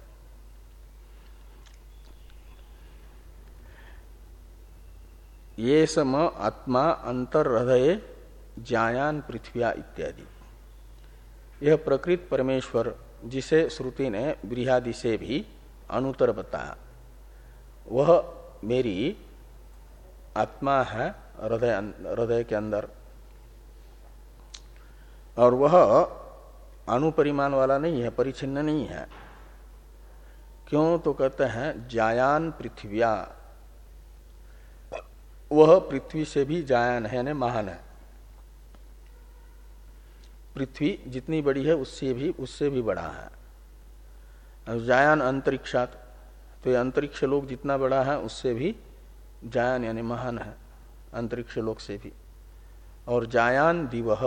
ये सम आत्मा अंतर हृदय जायान पृथ्व्या इत्यादि। यह प्रकृत परमेश्वर जिसे श्रुति ने व्रीहादि से भी अनुतर बताया, वह मेरी आत्मा है हृदय हृदय के अंदर, और वह अनुपरिमाण वाला नहीं है, परिच्छिन्न नहीं है। क्यों? तो कहते हैं जायान पृथ्व्या, वह पृथ्वी से भी जायान है यानी महान है। पृथ्वी जितनी बड़ी है उससे भी उससे भी बड़ा है। जायान अंतरिक्षात, तो ये अंतरिक्ष लोक जितना बड़ा है उससे भी जायान यानी महान है, अंतरिक्ष लोक से भी। और जायान दिवह,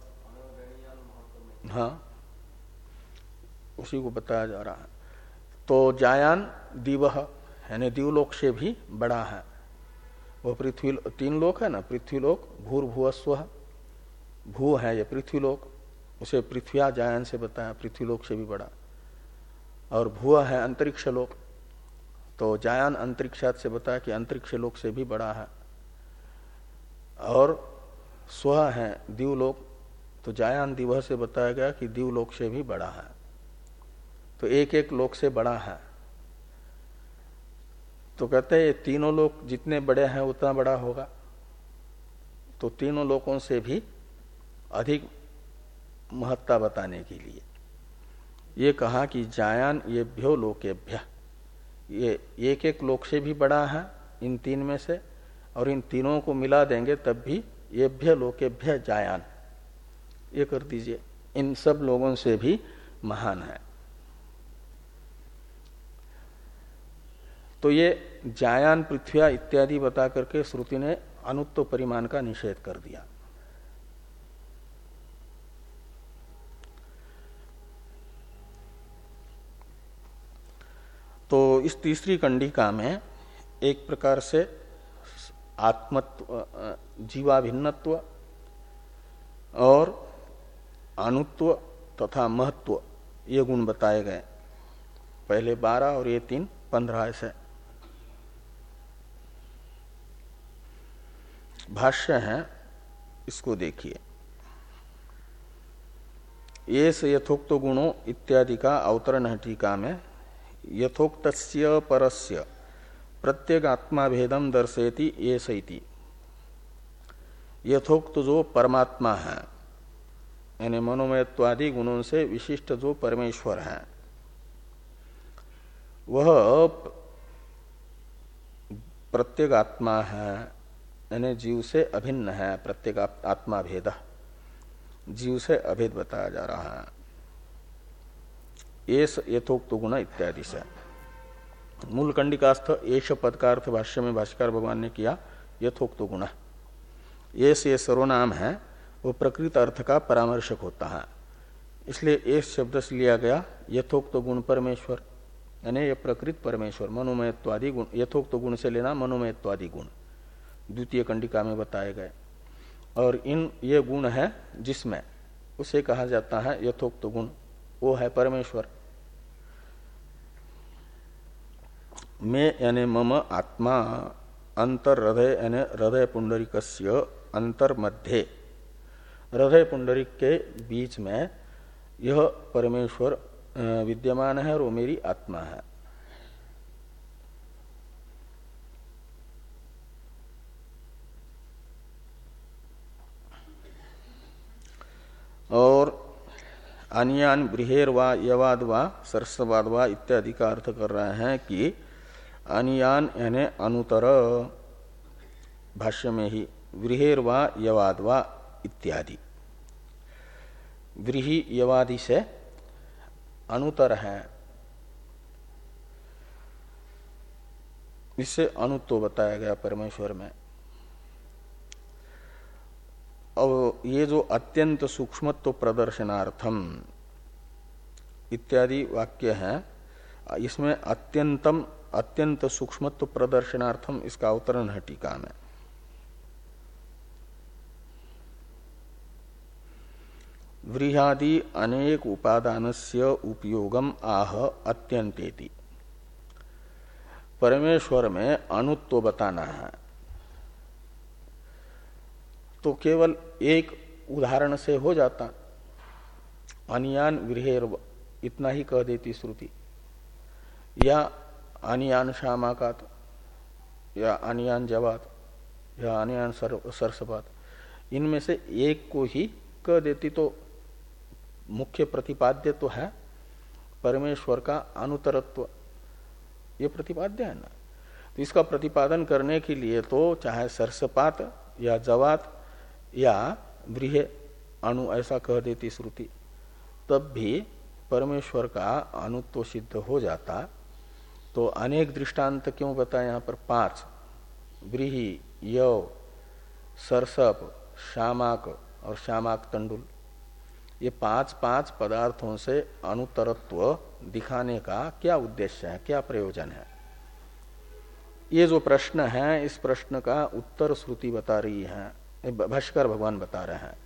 हाँ उसी को बताया जा रहा है। तो जायान दिवह यानी दिवलोक से भी बड़ा है। वो पृथ्वी, तीन लोक है ना, पृथ्वीलोक, भूर्भुवस्व, भू है ये पृथ्वीलोक, उसे पृथ्व्या जायन से बताया, पृथ्वीलोक से भी बड़ा। और भू है अंतरिक्ष लोक, तो जायान अंतरिक्षात से बताया कि अंतरिक्ष लोक से भी बड़ा है। और स्व है दिवलोक, तो जायान दिवह से बताया गया कि दिवलोक से भी बड़ा है। तो एक एक लोक से बड़ा है। तो कहते हैं ये तीनों लोक जितने बड़े हैं उतना बड़ा होगा। तो तीनों लोकों से भी अधिक महत्ता बताने के लिए ये कहा कि जायान ये भ्यो लोकेभ्य, ये एक एक लोक से भी बड़ा है इन तीन में से, और इन तीनों को मिला देंगे तब भी ये भ्य लोकेभ्य जायान, ये कर दीजिए, इन सब लोगों से भी महान है। तो ये जायान पृथ्व्या इत्यादि बता करके श्रुति ने अनुत्व परिमाण का निषेध कर दिया। तो इस तीसरी कंडिका में एक प्रकार से आत्मत्व, जीवाभिन्नत्व और अनुत्व तथा महत्व ये गुण बताए गए। पहले बारह और ये तीन पंद्रह ऐसे। भाष्य है, इसको देखिए। ये से यथोक्त गुणों इत्यादि का अवतरण है टीका में। यथोक्तस्य परस्य प्रत्येगात्मा भेदम दर्शयति ये सैति। यथोक्त जो परमात्मा है यानी मनोमयत्वादि गुणों से विशिष्ट जो परमेश्वर है, वह प्रत्येगात्मा है यानी जीव से अभिन्न है। प्रत्येक आत्मा भेद, जीव से अभेद बताया जा रहा है। एस यथोक्त गुण इत्यादि से मूल कंडिकास्थ एश पद का अर्थ भाष्य में भाष्यकार भगवान ने किया यथोक्त गुण। एस ये सर्वनाम है, वो प्रकृत अर्थ का परामर्शक होता है, इसलिए एस शब्द से लिया गया यथोक्त गुण परमेश्वर यानी ये प्रकृत परमेश्वर। मनोमयत्वादि गुण, यथोक्त गुण से लेना मनोमयत्वादि गुण द्वितीय कंडिका में बताए गए। और इन ये गुण है जिसमें, उसे कहा जाता है यथोक्त गुण, वो है परमेश्वर। मैं यानी मम आत्मा अंतर हृदय यानी हृदय पुंडरीकस्य अंतर मध्य, हृदय पुंडरीक के बीच में यह परमेश्वर विद्यमान है और वो मेरी आत्मा है। और अन्यान बृहेर वा यवाद वा सरसवाद वा इत्यादि का अर्थ कर रहे हैं कि अन्यान यानी अनुतर, भाष्य में ही बृहेर वा यवाद वा इत्यादि, व्रीहि यवादि से अनुतर है, इससे अनुत्व बताया गया परमेश्वर में। अब ये जो अत्यंत सूक्ष्मत्व प्रदर्शनार्थम इत्यादि वाक्य है, इसमें अत्यंतम अत्यंत सूक्ष्मत्व प्रदर्शनार्थम इसका अवतरण है टीका में। व्रीहादि अनेक उपादानस्य उपयोगम आह अत्यंतेति, परमेश्वर में अणुत्व बताना है तो केवल एक उदाहरण से हो जाता, अनियान गृहेर इतना ही कह देती श्रुति, या अनियान शामाकात, या अनियान जवात, या अनियान सरसपात, इनमें से एक को ही कह देती तो मुख्य प्रतिपाद्य तो है परमेश्वर का अनुतरत्व, ये प्रतिपाद्य है ना। तो इसका प्रतिपादन करने के लिए तो चाहे सरसपात या जवात या बृह अणु ऐसा कह देती श्रुति, तब भी परमेश्वर का अनुत्व सिद्ध हो जाता। तो अनेक दृष्टांत क्यों बताए यहाँ पर? पांच, व्रीहि, यव, सरसप, शामाक और शामाक तंडुल, ये पांच पांच पदार्थों से अनुतरत्व दिखाने का क्या उद्देश्य है, क्या प्रयोजन है? ये जो प्रश्न है, इस प्रश्न का उत्तर श्रुति बता रही है, भाष्कर भगवान बता रहे हैं।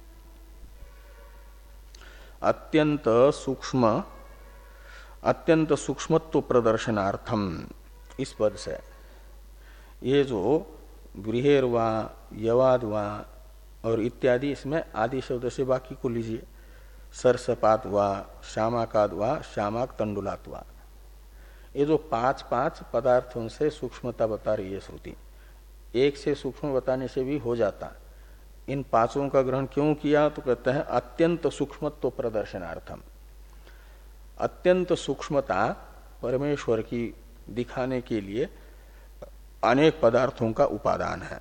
अत्यंत सूक्ष्म अत्यंत सूक्ष्मत्व प्रदर्शनार्थम, इस पद से ये जो गृहेर वा यवाद वा और इत्यादि, इसमें आदि शब्द से बाकी को लीजिए, सरसपात वा श्यामाकाद वा श्यामाक तंडुलात वा, ये जो पांच पांच पदार्थों से सूक्ष्मता बता रही है श्रुति, एक से सूक्ष्म बताने से भी हो जाता। इन पांचों का ग्रहण क्यों किया? तो कहते हैं अत्यंत सूक्ष्मत्व प्रदर्शनार्थम। अत्यंत सूक्ष्मता परमेश्वर की दिखाने के लिए अनेक पदार्थों का उपादान है।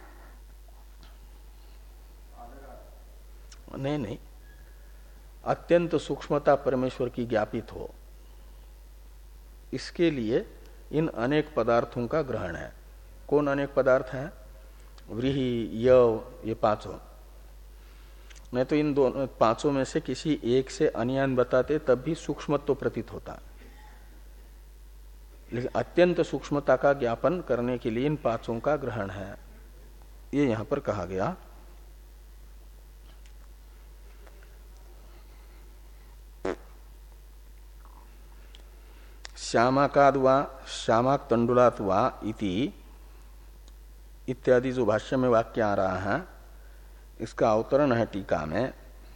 नहीं नहीं, अत्यंत सूक्ष्मता परमेश्वर की ज्ञापित हो, इसके लिए इन अनेक पदार्थों का ग्रहण है। कौन अनेक पदार्थ हैं? व्रीहि, यव, ये पांचों। नहीं तो इन दोनों पांचों में से किसी एक से अनियान बताते तब भी सूक्ष्मत्व प्रतीत होता, लेकिन अत्यंत सूक्ष्मता का ज्ञापन करने के लिए इन पांचों का ग्रहण है, ये यहां पर कहा गया। श्यामाकाद वा श्यामाक तंडुलात वा इति इत्यादि जो भाष्य में वाक्य आ रहा है, इसका अवतरण है टीका में।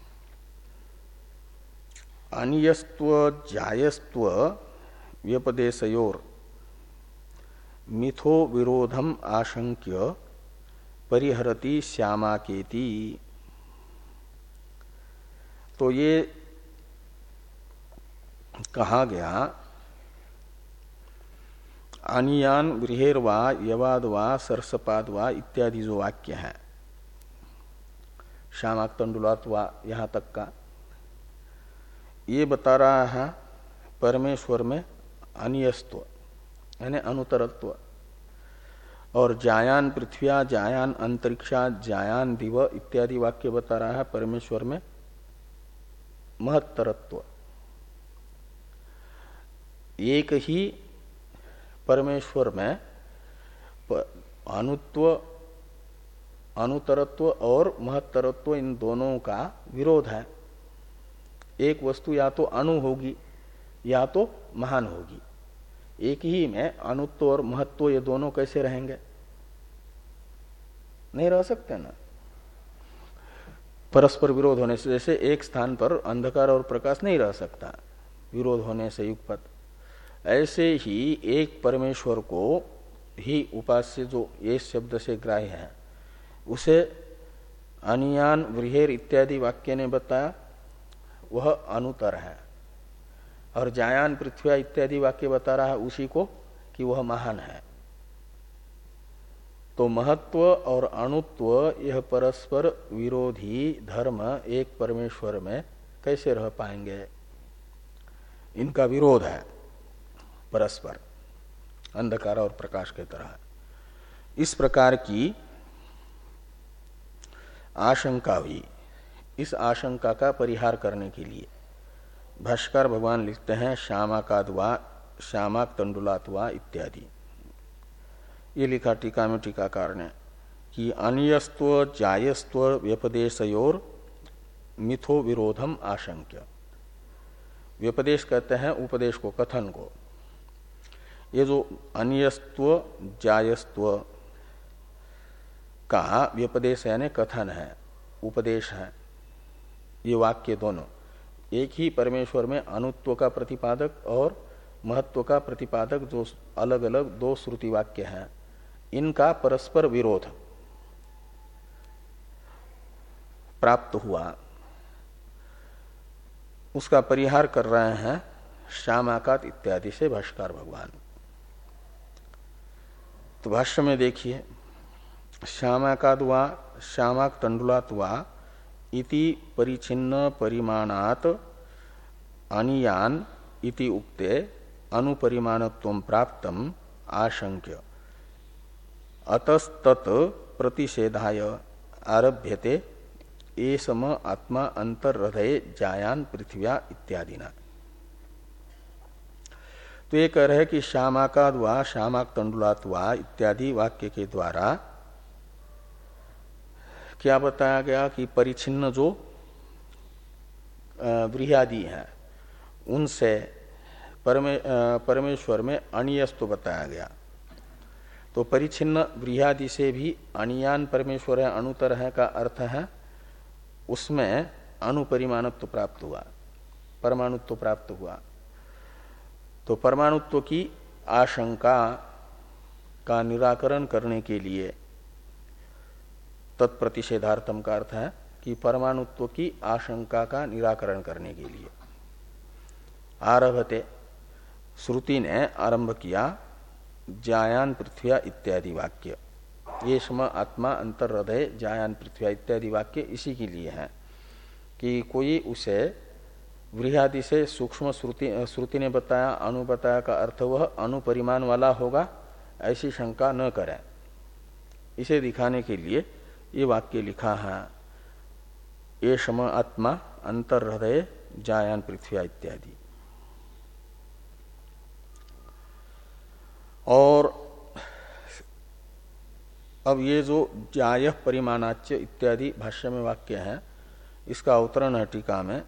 अनियस्त्व जायस्त्व व्यपदेशयोर मिथो विरोधम आशंक्य परिहरति श्यामाकेति। तो ये कहा गया अनियान गृहेर वा यवाद वा सरसपाद वा इत्यादि जो वाक्य है, श्यामाक तंडुलात वा, यहां तक का ये बता रहा है परमेश्वर में अनियस्त्व यानी अनुतरत्व, और जायान पृथ्व्या जायान अंतरिक्षा जायान दिव इत्यादि वाक्य बता रहा है परमेश्वर में महत्तरत्व। एक ही परमेश्वर में अनुत्व अनुतरत्व और महत्तरत्व इन दोनों का विरोध है। एक वस्तु या तो अणु होगी या तो महान होगी। एक ही में अणुत्व और महत्व ये दोनों कैसे रहेंगे? नहीं रह सकते ना। परस्पर विरोध होने से, जैसे एक स्थान पर अंधकार और प्रकाश नहीं रह सकता विरोध होने से युगपत, ऐसे ही एक परमेश्वर को ही उपास्य जो ये शब्द से ग्राह्य है उसे अनियान वृहेर इत्यादि वाक्य ने बताया वह अनुतर है, और जायान पृथ्वी इत्यादि वाक्य बता रहा है उसी को कि वह महान है। तो महत्व और अणुत्व यह परस्पर विरोधी धर्म एक परमेश्वर में कैसे रह पाएंगे? इनका विरोध है परस्पर, अंधकार और प्रकाश के तरह। इस प्रकार की आशंका हुई। इस आशंका का परिहार करने के लिए भाष्कर भगवान लिखते हैं श्यामाकाद्वा श्यामाक तंडुलात्वा इत्यादि। ये लिखा टीका में टीकाकार ने कि अनियस्त्व जायस्त्व व्यपदेशयोर मिथो विरोधम आशंक्य। व्यपदेश कहते हैं उपदेश को, कथन को। ये जो अनियस्त्व जायस्त्व का व्यपदेश यानी कथन है, उपदेश है, ये वाक्य दोनों एक ही परमेश्वर में अणुत्व का प्रतिपादक और महत्व का प्रतिपादक जो अलग अलग दो श्रुति वाक्य हैं, इनका परस्पर विरोध प्राप्त हुआ। उसका परिहार कर रहे हैं श्यामाकात इत्यादि से भाष्कर भगवान। तो भाष्य में देखिए श्यामाकाद वा श्यामाक तंडुलात वा इति परिचिन्न परिमाणात अनियान इति उक्ते अनुपरिमाणत्वं प्राप्तम आशंक्य अतस्तत प्रतिषेधाय आरभ्यते एसम आत्मा अंतर्हृदये जायान पृथ्व्या इत्यादिना। तो ये कह रहे कि श्यामाकाद वा श्यामाक तंडुलात वा इत्यादि वाक्य के द्वारा क्या बताया गया कि परिचिन्न जो व्रीहादि हैं उनसे परमे, परमेश्वर में अनियस्त्व बताया गया। तो परिचिन्न व्रीहादि से भी अनियान परमेश्वर है, अणुतर है का अर्थ है उसमें अनुपरिमाणत्व प्राप्त हुआ, परमाणुत्व प्राप्त हुआ। तो परमाणुत्व की आशंका का निराकरण करने के लिए तत्प्रतिषेधार्थम का अर्थ है कि परमाणुत्व की आशंका का निराकरण करने के लिए आरभते, श्रुति ने आरंभ किया जायान पृथ्व्या इत्यादि वाक्य। ये स्म आत्मा अंतर्हृदय जायान पृथ्व्या इत्यादि वाक्य इसी के लिए है कि कोई उसे व्रीहादि से सूक्ष्म श्रुति श्रुति ने बताया, अणु बताया का अर्थ वह अणुपरिमाण वाला होगा, ऐसी शंका न करें। इसे दिखाने के लिए ये वाक्य लिखा है ये शम आत्मा अंतर्हृदय जायान पृथ्व्या इत्यादि। और अब ये जो जाय परिमाणाच्य इत्यादि भाष्य में वाक्य है, इसका अवतरण है टीका में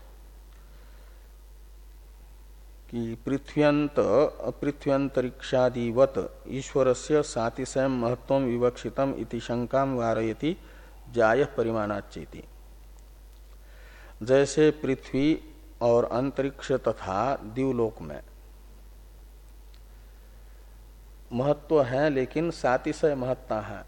कि पृथ्व्यंत अपृथ्व्यंतरिक्षादिवत ईश्वरस्य सातिशयं महत्वं विवक्षितम इति शंकां वारयति जाय परिमाणाच्येति। जैसे पृथ्वी और अंतरिक्ष तथा दिवलोक में महत्व है लेकिन सातिशय महत्ता है,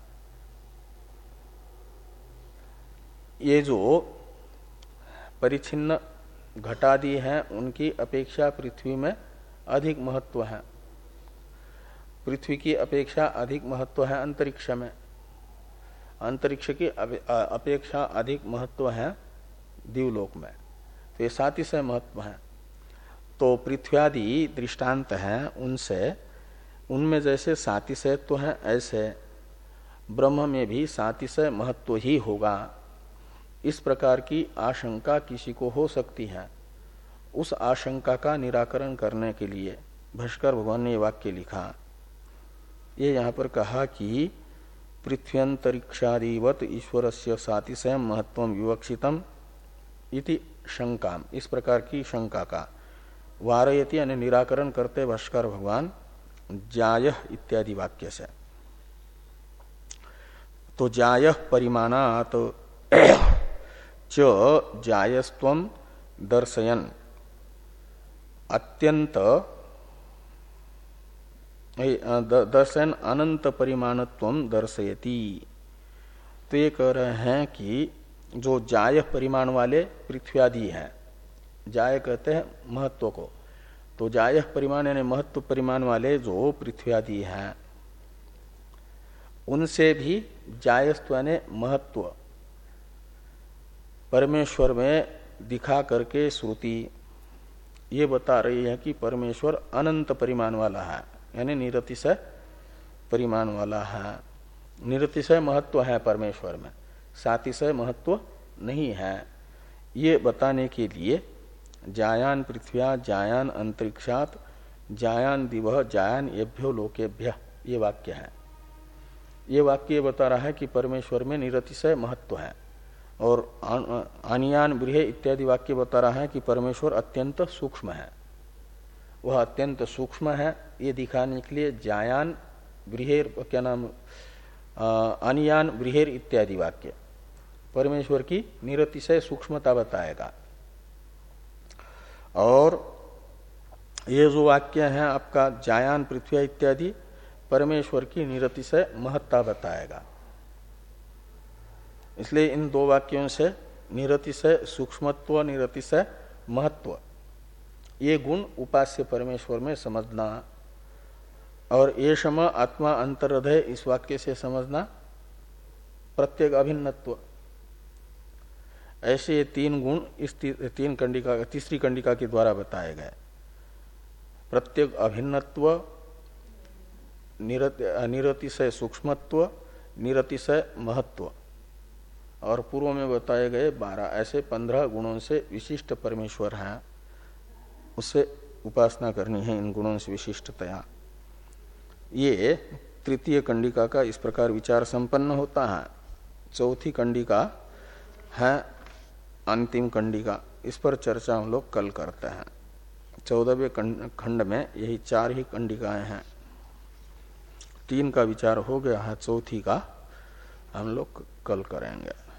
ये जो परिचिन्न घटादि हैं उनकी अपेक्षा पृथ्वी में अधिक महत्व है। पृथ्वी की अपेक्षा अधिक महत्व है अंतरिक्ष में, अंतरिक्ष की अपेक्षा अधिक महत्व है दिवलोक में। तो ये सातिशय महत्व है। तो पृथ्व्यादि दृष्टांत हैं, उनसे उनमें जैसे सातिशयत्व है ऐसे ब्रह्म में भी सातिशय महत्व ही होगा। इस प्रकार की आशंका किसी को हो सकती है। उस आशंका का निराकरण करने के लिए भाष्कर भगवान ने वाक्य लिखा। ये यहाँ पर कहा कि पृथ्व्यंतरिक्षादिवत ईश्वरस्य सातिशय महत्व विवक्षितम इति शंका, इस प्रकार की शंका का वारयति यानी निराकरण करते भाष्कर भगवान जायः इत्यादि वाक्य से। तो जायः परिमाणात च जायस्त्वम दर्शयन अत्यंत दर्शयन अनंत परिमाणत्वम दर्शयति। तो ये कह रहे हैं कि जो जाय परिमाण वाले पृथ्व्यादि हैं, जाय कहते हैं महत्व को, तो जाय परिमाण यानी महत्व परिमाण वाले जो पृथ्व्यादि हैं उनसे भी जायस्त्व यानी महत्व परमेश्वर में दिखा करके श्रुति ये बता रही है कि परमेश्वर अनंत परिमाण वाला है, यानी निरतिशय परिमाण वाला है। निरतिशय महत्व है परमेश्वर में, सातिशय महत्व नहीं है। ये बताने के लिए जायान पृथ्व्या जायान अंतरिक्षात जायान दिवह जायान येभ्यो लोकेभ्य ये वाक्य है। ये वाक्य बता रहा है कि परमेश्वर में निरतिशय महत्व है, और आनियान बृहे इत्यादि वाक्य बता रहा है कि परमेश्वर अत्यंत सूक्ष्म है। वह अत्यंत सूक्ष्म है ये दिखाने के लिए जायान बृहेर क्या नाम आनियान बृहेर इत्यादि वाक्य परमेश्वर की निरतिशय सूक्ष्मता बताएगा। और ये जो वाक्य है आपका जायान पृथ्वी इत्यादि परमेश्वर की निरतिशय महत्ता बताएगा। इसलिए इन दो वाक्यों से निरतिशय सूक्ष्मत्व निरतिशय महत्व ये गुण उपास्य परमेश्वर में समझना, और ये शम आत्मा अंतर्हृदय इस वाक्य से समझना प्रत्येक अभिन्नत्व। ऐसे ये तीन गुण इस ती, तीन कंडिका तीसरी कंडिका के द्वारा बताए गए। प्रत्येक अभिन्नत्व, निरतिशय सूक्ष्मत्व, निरतिशय महत्व, और पूर्व में बताए गए बारह, ऐसे पंद्रह गुणों से विशिष्ट परमेश्वर है, उसे उपासना करनी है इन गुणों से विशिष्टतया। ये तृतीय कंडिका का इस प्रकार विचार संपन्न होता है। चौथी कंडिका है अंतिम कंडिका, इस पर चर्चा हम लोग कल करते हैं। चौदहवें खंड में यही चार ही कंडिकाएं हैं, तीन का विचार हो गया है, चौथी का हम लोग कल करेंगे।